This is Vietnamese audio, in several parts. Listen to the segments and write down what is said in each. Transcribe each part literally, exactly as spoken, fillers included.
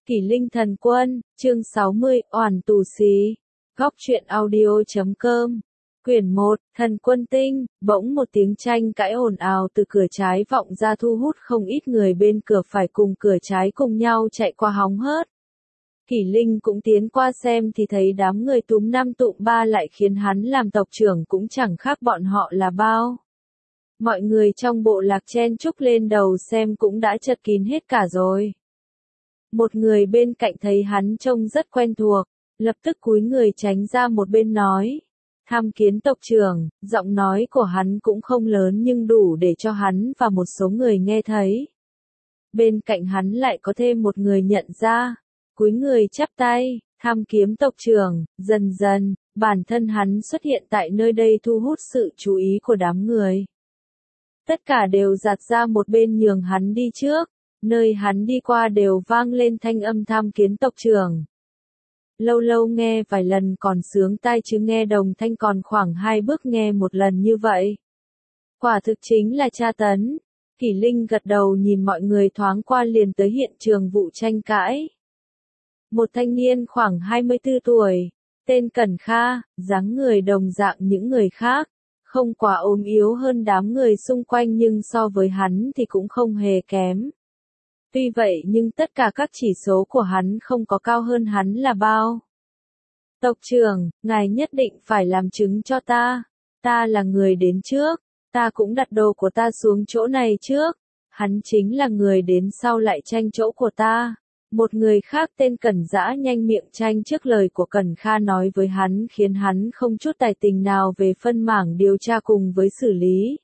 Kỷ Linh Thần Quân, chương sáu mươi, Oản Tù Xí. Góc truyện audio chấm com. Quyển một, Thần Quân Tinh. Bỗng một tiếng tranh cãi ồn ào từ cửa trái vọng ra thu hút không ít người bên cửa phải cùng cửa trái cùng nhau chạy qua hóng hớt. Kỷ Linh cũng tiến qua xem thì thấy đám người túm năm tụm ba lại khiến hắn làm tộc trưởng cũng chẳng khác bọn họ là bao. Mọi người trong bộ lạc chen chúc lên đầu xem cũng đã chật kín hết cả rồi. Một người bên cạnh thấy hắn trông rất quen thuộc, lập tức cúi người tránh ra một bên nói. Tham kiến tộc trưởng, giọng nói của hắn cũng không lớn nhưng đủ để cho hắn và một số người nghe thấy. Bên cạnh hắn lại có thêm một người nhận ra, cúi người chắp tay, tham kiếm tộc trưởng. Dần dần, bản thân hắn xuất hiện tại nơi đây thu hút sự chú ý của đám người. Tất cả đều giạt ra một bên nhường hắn đi trước. Nơi hắn đi qua đều vang lên thanh âm tham kiến tộc trưởng. Lâu lâu nghe vài lần còn sướng tai chứ nghe đồng thanh còn khoảng hai bước nghe một lần như vậy. Quả thực chính là tra tấn. Kỷ Linh gật đầu nhìn mọi người thoáng qua liền tới hiện trường vụ tranh cãi. Một thanh niên khoảng hai mươi tư tuổi, tên Cẩn Kha, dáng người đồng dạng những người khác, không quá ốm yếu hơn đám người xung quanh nhưng so với hắn thì cũng không hề kém. Tuy vậy nhưng tất cả các chỉ số của hắn không có cao hơn hắn là bao. Tộc trưởng, ngài nhất định phải làm chứng cho ta. Ta là người đến trước. Ta cũng đặt đồ của ta xuống chỗ này trước. Hắn chính là người đến sau lại tranh chỗ của ta. Một người khác tên Cẩn Dã nhanh miệng tranh trước lời của Cẩn Kha nói với hắn khiến hắn không chút tài tình nào về phân mảng điều tra cùng với xử lý.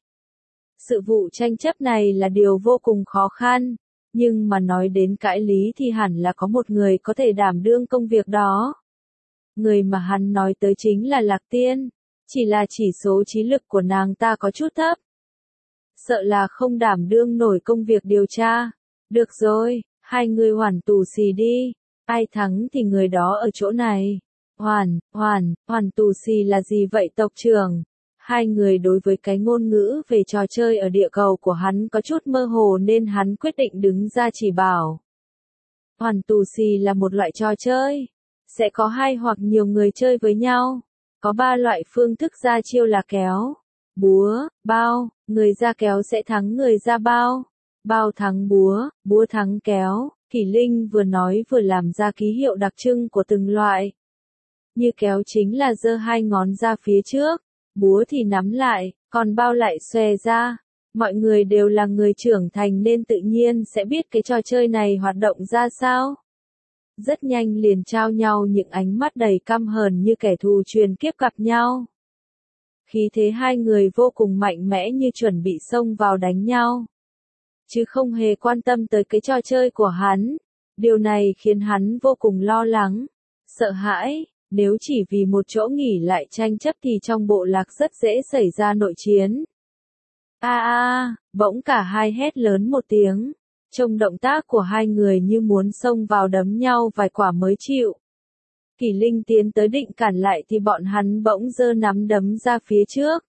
Sự vụ tranh chấp này là điều vô cùng khó khăn. Nhưng mà nói đến cãi lý thì hẳn là có một người có thể đảm đương công việc đó. Người mà hắn nói tới chính là Lạc Tiên. Chỉ là chỉ số trí lực của nàng ta có chút thấp. Sợ là không đảm đương nổi công việc điều tra. Được rồi, hai người hoàn tù xì đi. Ai thắng thì người đó ở chỗ này. Hoàn, hoàn, hoàn tù xì là gì vậy tộc trưởng? Hai người đối với cái ngôn ngữ về trò chơi ở địa cầu của hắn có chút mơ hồ nên hắn quyết định đứng ra chỉ bảo. Hoàn tù xì là một loại trò chơi. Sẽ có hai hoặc nhiều người chơi với nhau. Có ba loại phương thức ra chiêu là kéo, búa, bao. Người ra kéo sẽ thắng người ra bao. Bao thắng búa, búa thắng kéo. Kỷ Linh vừa nói vừa làm ra ký hiệu đặc trưng của từng loại. Như kéo chính là giơ hai ngón ra phía trước. Búa thì nắm lại, còn bao lại xòe ra. Mọi người đều là người trưởng thành nên tự nhiên sẽ biết cái trò chơi này hoạt động ra sao. Rất nhanh liền trao nhau những ánh mắt đầy căm hờn như kẻ thù truyền kiếp gặp nhau. Khí thế hai người vô cùng mạnh mẽ như chuẩn bị xông vào đánh nhau. Chứ không hề quan tâm tới cái trò chơi của hắn. Điều này khiến hắn vô cùng lo lắng, sợ hãi. Nếu chỉ vì một chỗ nghỉ lại tranh chấp thì trong bộ lạc rất dễ xảy ra nội chiến. A a, bỗng cả hai hét lớn một tiếng. Trông động tác của hai người như muốn xông vào đấm nhau vài quả mới chịu. Kỷ Linh tiến tới định cản lại thì bọn hắn bỗng giơ nắm đấm ra phía trước.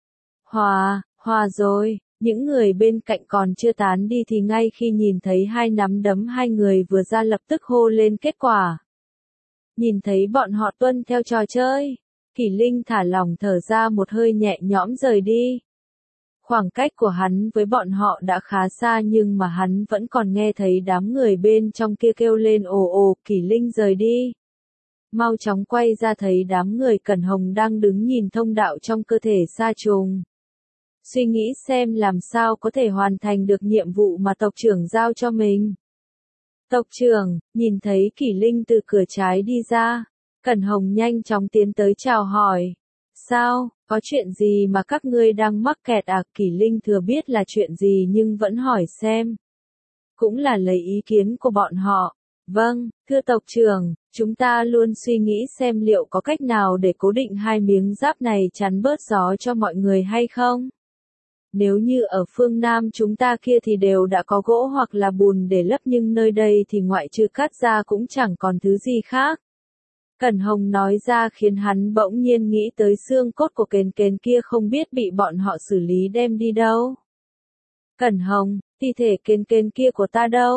Hòa, hòa rồi, những người bên cạnh còn chưa tán đi thì ngay khi nhìn thấy hai nắm đấm hai người vừa ra lập tức hô lên kết quả. Nhìn thấy bọn họ tuân theo trò chơi, Kỷ Linh thả lỏng thở ra một hơi nhẹ nhõm rời đi. Khoảng cách của hắn với bọn họ đã khá xa nhưng mà hắn vẫn còn nghe thấy đám người bên trong kia kêu lên ồ ồ. Kỷ Linh rời đi. Mau chóng quay ra thấy đám người Cẩn Hồng đang đứng nhìn thông đạo trong cơ thể sa trùng. Suy nghĩ xem làm sao có thể hoàn thành được nhiệm vụ mà tộc trưởng giao cho mình. Tộc trưởng, nhìn thấy Kỷ Linh từ cửa trái đi ra, Cẩn Hồng nhanh chóng tiến tới chào hỏi. Sao, có chuyện gì mà các ngươi đang mắc kẹt à? Kỷ Linh thừa biết là chuyện gì nhưng vẫn hỏi xem. Cũng là lấy ý kiến của bọn họ. Vâng, thưa tộc trưởng, chúng ta luôn suy nghĩ xem liệu có cách nào để cố định hai miếng giáp này chắn bớt gió cho mọi người hay không? Nếu như ở phương Nam chúng ta kia thì đều đã có gỗ hoặc là bùn để lấp nhưng nơi đây thì ngoại trừ cắt ra cũng chẳng còn thứ gì khác. Cẩn Hồng nói ra khiến hắn bỗng nhiên nghĩ tới xương cốt của kền kền kia không biết bị bọn họ xử lý đem đi đâu. Cẩn Hồng, thi thể kền kền kia của ta đâu?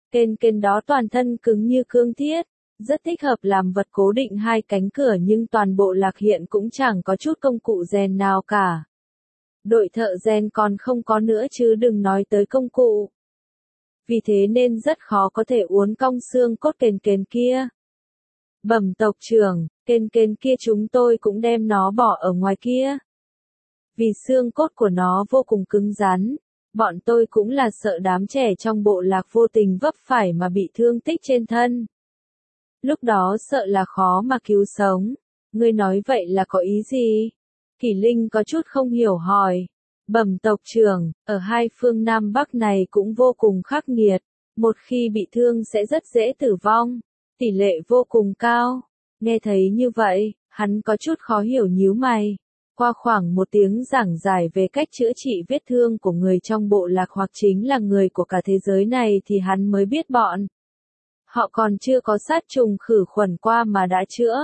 Kền kền đó toàn thân cứng như cương thiết, rất thích hợp làm vật cố định hai cánh cửa nhưng toàn bộ lạc hiện cũng chẳng có chút công cụ rèn nào cả. Đội thợ rèn còn không có nữa chứ đừng nói tới công cụ. Vì thế nên rất khó có thể uốn cong xương cốt kền kền kia. Bẩm tộc trưởng, kền kền kia chúng tôi cũng đem nó bỏ ở ngoài kia. Vì xương cốt của nó vô cùng cứng rắn, bọn tôi cũng là sợ đám trẻ trong bộ lạc vô tình vấp phải mà bị thương tích trên thân. Lúc đó sợ là khó mà cứu sống. Ngươi nói vậy là có ý gì? Kỷ Linh có chút không hiểu hỏi. Bẩm tộc trưởng, ở hai phương Nam Bắc này cũng vô cùng khắc nghiệt. Một khi bị thương sẽ rất dễ tử vong. Tỷ lệ vô cùng cao. Nghe thấy như vậy, hắn có chút khó hiểu nhíu mày. Qua khoảng một tiếng giảng giải về cách chữa trị vết thương của người trong bộ lạc hoặc chính là người của cả thế giới này thì hắn mới biết bọn. Họ còn chưa có sát trùng khử khuẩn qua mà đã chữa.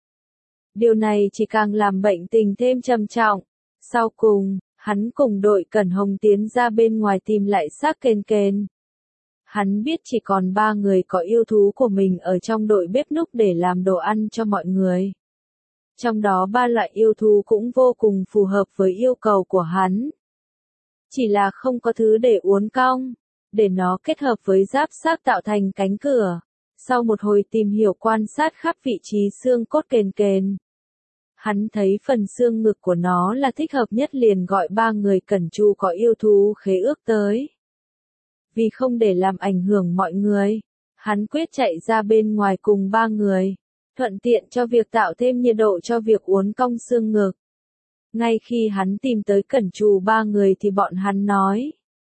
Điều này chỉ càng làm bệnh tình thêm trầm trọng. Sau cùng, hắn cùng đội Cẩn Hồng tiến ra bên ngoài tìm lại xác kền kền. Hắn biết chỉ còn ba người có yêu thú của mình ở trong đội bếp núc để làm đồ ăn cho mọi người. Trong đó ba loại yêu thú cũng vô cùng phù hợp với yêu cầu của hắn. Chỉ là không có thứ để uốn cong, để nó kết hợp với giáp xác tạo thành cánh cửa. Sau một hồi tìm hiểu quan sát khắp vị trí xương cốt kền kền, hắn thấy phần xương ngực của nó là thích hợp nhất liền gọi ba người cẩn tru có yêu thú khế ước tới. Vì không để làm ảnh hưởng mọi người, hắn quyết chạy ra bên ngoài cùng ba người, thuận tiện cho việc tạo thêm nhiệt độ cho việc uốn cong xương ngực. Ngay khi hắn tìm tới cẩn tru ba người thì bọn hắn nói.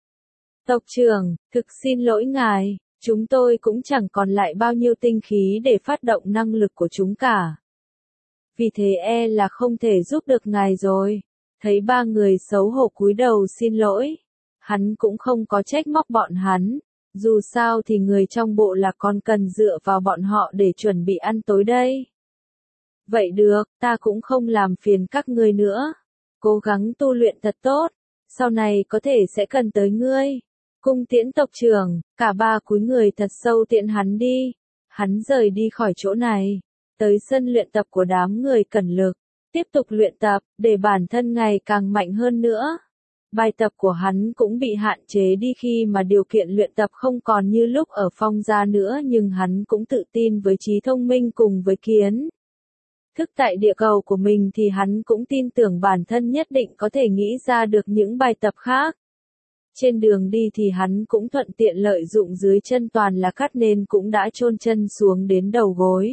Tộc trưởng, thực xin lỗi ngài, chúng tôi cũng chẳng còn lại bao nhiêu tinh khí để phát động năng lực của chúng cả. Vì thế e là không thể giúp được ngài rồi. Thấy ba người xấu hổ cúi đầu xin lỗi. Hắn cũng không có trách móc bọn hắn. Dù sao thì người trong bộ lạc còn cần dựa vào bọn họ để chuẩn bị ăn tối đây. Vậy được, ta cũng không làm phiền các ngươi nữa. Cố gắng tu luyện thật tốt. Sau này có thể sẽ cần tới ngươi. Cung tiễn tộc trưởng, cả ba cúi người thật sâu tiễn hắn đi. Hắn rời đi khỏi chỗ này. Tới sân luyện tập của đám người cẩn lực. Tiếp tục luyện tập, để bản thân ngày càng mạnh hơn nữa. Bài tập của hắn cũng bị hạn chế đi khi mà điều kiện luyện tập không còn như lúc ở Phong Gia nữa nhưng hắn cũng tự tin với trí thông minh cùng với kiến thức tại địa cầu của mình thì hắn cũng tin tưởng bản thân nhất định có thể nghĩ ra được những bài tập khác. Trên đường đi thì hắn cũng thuận tiện lợi dụng dưới chân toàn là cát nên cũng đã chôn chân xuống đến đầu gối.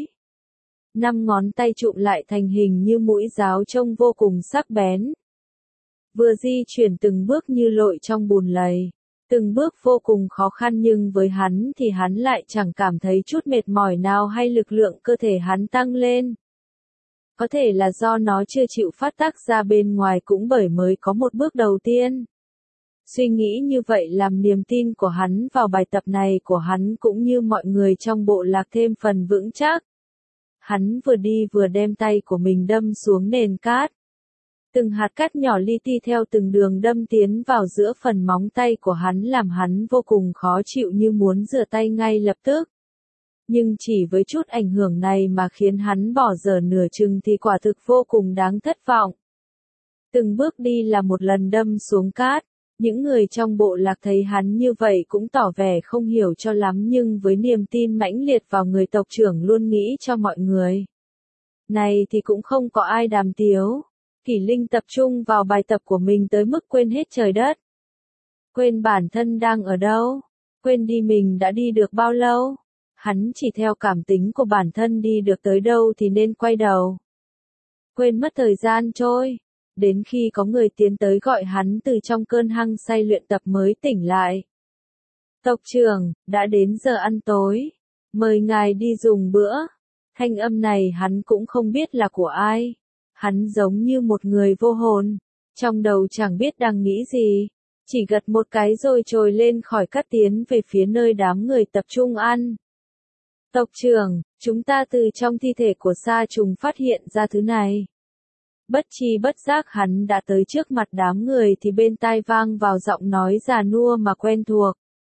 Năm ngón tay trụm lại thành hình như mũi giáo trông vô cùng sắc bén. Vừa di chuyển từng bước như lội trong bùn lầy. Từng bước vô cùng khó khăn nhưng với hắn thì hắn lại chẳng cảm thấy chút mệt mỏi nào hay lực lượng cơ thể hắn tăng lên. Có thể là do nó chưa chịu phát tác ra bên ngoài cũng bởi mới có một bước đầu tiên. Suy nghĩ như vậy làm niềm tin của hắn vào bài tập này của hắn cũng như mọi người trong bộ lạc thêm phần vững chắc. Hắn vừa đi vừa đem tay của mình đâm xuống nền cát. Từng hạt cát nhỏ li ti theo từng đường đâm tiến vào giữa phần móng tay của hắn làm hắn vô cùng khó chịu như muốn rửa tay ngay lập tức. Nhưng chỉ với chút ảnh hưởng này mà khiến hắn bỏ dở nửa chừng thì quả thực vô cùng đáng thất vọng. Từng bước đi là một lần đâm xuống cát. Những người trong bộ lạc thấy hắn như vậy cũng tỏ vẻ không hiểu cho lắm nhưng với niềm tin mãnh liệt vào người tộc trưởng luôn nghĩ cho mọi người. Này thì cũng không có ai đàm tiếu. Kỷ Linh tập trung vào bài tập của mình tới mức quên hết trời đất. Quên bản thân đang ở đâu. Quên đi mình đã đi được bao lâu. Hắn chỉ theo cảm tính của bản thân đi được tới đâu thì nên quay đầu. Quên mất thời gian trôi. Đến khi có người tiến tới gọi hắn từ trong cơn hăng say luyện tập mới tỉnh lại. Tộc trưởng, đã đến giờ ăn tối. Mời ngài đi dùng bữa. Thanh âm này hắn cũng không biết là của ai. Hắn giống như một người vô hồn. Trong đầu chẳng biết đang nghĩ gì. Chỉ gật một cái rồi trồi lên khỏi cát tiến về phía nơi đám người tập trung ăn. Tộc trưởng, chúng ta từ trong thi thể của sa trùng phát hiện ra thứ này. Bất chi bất giác hắn đã tới trước mặt đám người thì bên tai vang vào giọng nói già nua mà quen thuộc.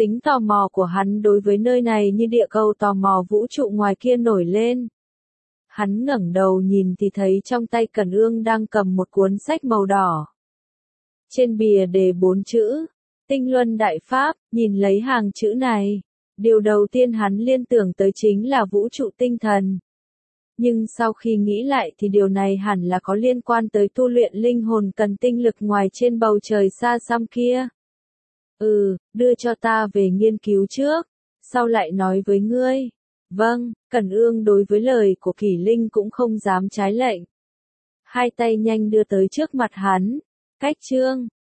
Tính tò mò của hắn đối với nơi này như địa cầu tò mò vũ trụ ngoài kia nổi lên. Hắn ngẩng đầu nhìn thì thấy trong tay Cẩn Ương đang cầm một cuốn sách màu đỏ. Trên bìa đề bốn chữ, Tinh Luân Đại Pháp, nhìn lấy hàng chữ này. Điều đầu tiên hắn liên tưởng tới chính là vũ trụ tinh thần. Nhưng sau khi nghĩ lại thì điều này hẳn là có liên quan tới tu luyện linh hồn cần tinh lực ngoài trên bầu trời xa xăm kia. Ừ, đưa cho ta về nghiên cứu trước, sau lại nói với ngươi. Vâng, Cẩn Ương đối với lời của Kỷ Linh cũng không dám trái lệnh. Hai tay nhanh đưa tới trước mặt hắn. Cách chương.